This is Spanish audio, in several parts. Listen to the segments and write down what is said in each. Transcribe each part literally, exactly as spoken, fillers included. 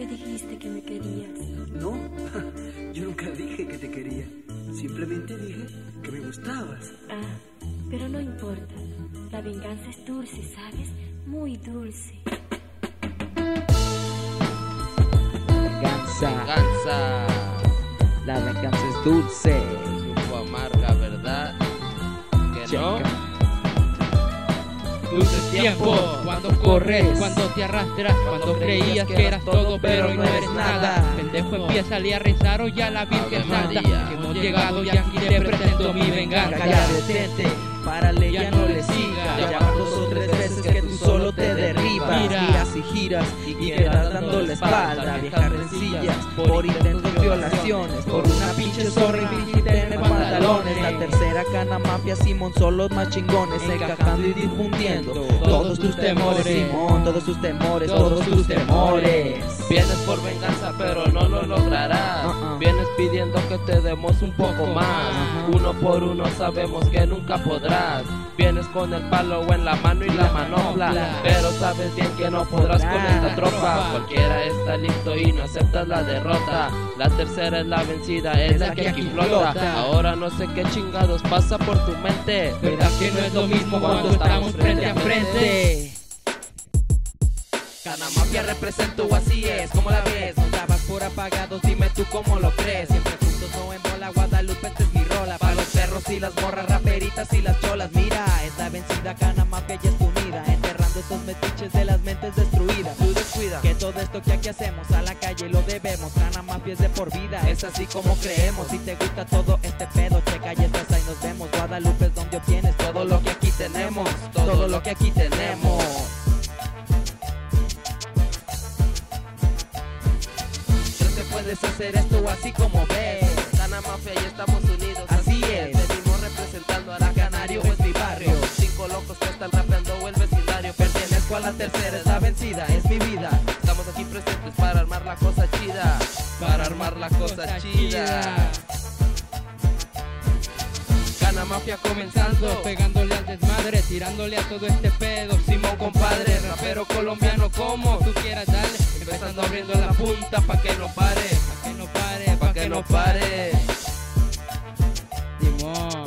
me dijiste que me querías. No, yo nunca dije que te quería. Simplemente dije que me gustabas. Ah, pero no importa. La venganza es dulce, ¿sabes? Muy dulce. Venganza. Venganza. La venganza es dulce. Un poco amarga, ¿verdad? ¿Que no? Checa. Dulces tiempos, cuando corres, cuando te arrastras, cuando creías que eras todo pero no eres nada. Pendejo, empieza a rezar o ya la Virgen Santa. Que hemos llegado y aquí te presento mi venganza. Calla, detente, párale, ya no le sigas. Ya van dos o tres veces que tú solo te derribas. Giras y giras y quedas dando la espalda. Viejas rencillas por intentos violaciones, por una pinche zorra infringir tener pantalones. La tercera cana mafia, Simón, son los más chingones, encajando y difundiendo todos tus temores, Simón, todos tus temores, todos tus temores. Vienes por venganza pero no lo lograrás. Uh-uh. Vienes pidiendo que te demos un poco más. Uh-huh. Uno por uno sabemos que nunca podrás. Vienes con el palo en la mano y la manopla, pero sabes bien que no podrás con esta tropa. Cualquiera está listo y no aceptas la derrota. La tercera es la vencida, es la que aquí flota. Ahora no sé qué chingados pasa por tu mente. ¿Verdad que no es lo mismo cuando estamos frente a frente? Cana Mafia represento, así es, como la ves. No dabas por apagados, dime tú cómo lo crees. Siempre juntos, no en bola, Guadalupe, esta es mi rola. Pa' los perros y las morras, raperitas y las cholas. Mira, esta vencida Cana Mafia ya es unida, enterrando esos metiches de las mentes destruidas. Tú descuida Que todo esto que aquí hacemos a la calle lo debemos. Cana Mafia es de por vida, es así como creemos. Si te gusta todo este pedo, checa y estás ahí, nos vemos. Guadalupe es donde obtienes todo lo que aquí tenemos, todo lo que aquí tenemos. Puedes hacer esto así como ves. Cana Mafia y estamos unidos, Así es. Venimos representando a la Canario, es mi barrio. Cinco locos que están rapeando el vecindario. Pertenezco a la tercera, es la vencida, es mi vida. Estamos aquí presentes para armar la cosa chida. Para armar la cosa chida. Cana Mafia comenzando, pegándole al desmadre, tirándole a todo este pedo. Simón, compadre, rapero colombiano como tú quieras, dale. Empezando abriendo la punta pa' que no pare, pa' que no pare, Pa' que no pare. Simón,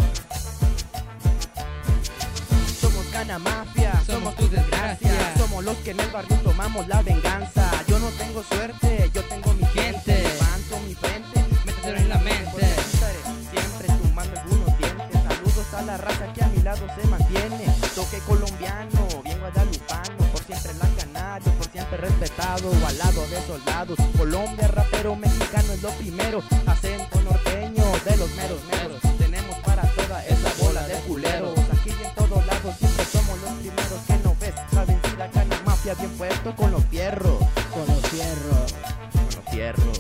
Somos Cana Mafia, somos tus desgracias. Somos los que en el barrio tomamos la venganza. Yo no tengo suerte, yo tengo mi gente. Levanto mi frente, métetelo en la mente. Siempre tumbando algunos dientes. Saludos a la raza que a mi lado se mantiene. Toque colombiano, bien guadalupano. Por siempre la Canario, por siempre respetado. Al lado de soldados. Colombia, rapero mexicano es lo primero. Acento norteño de los meros meros. Tenemos para toda esa bola de culeros. Aquí y en todos lados siempre somos los primeros que no ves. La vencida Cana Mafia bien puesto con los fierros. Con los fierros. Con los fierros.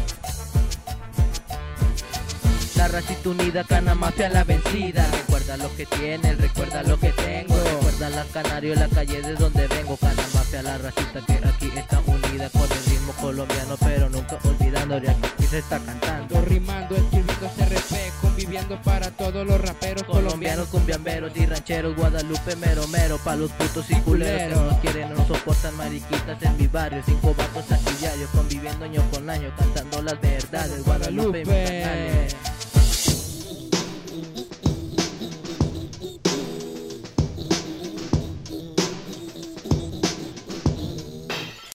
La racita unida, Cana Mafia la vencida. Recuerda lo que tienes, recuerda lo que tengo. Recuerda la Canario, la calle de donde vengo. Cana Mafia, la racita que aquí está unida con el ritmo colombiano, pero nunca olvidando de aquí se está cantando. rimando, escribiendo C R P, conviviendo para todos los raperos Colombianos, cumbiamberos y rancheros, Guadalupe, mero mero, pa' los putos y culeros que no nos quieren, no soportan mariquitas en mi barrio. Cinco vatos aquí diarios, conviviendo año con año, cantando las verdades. Guadalupe, mi canal.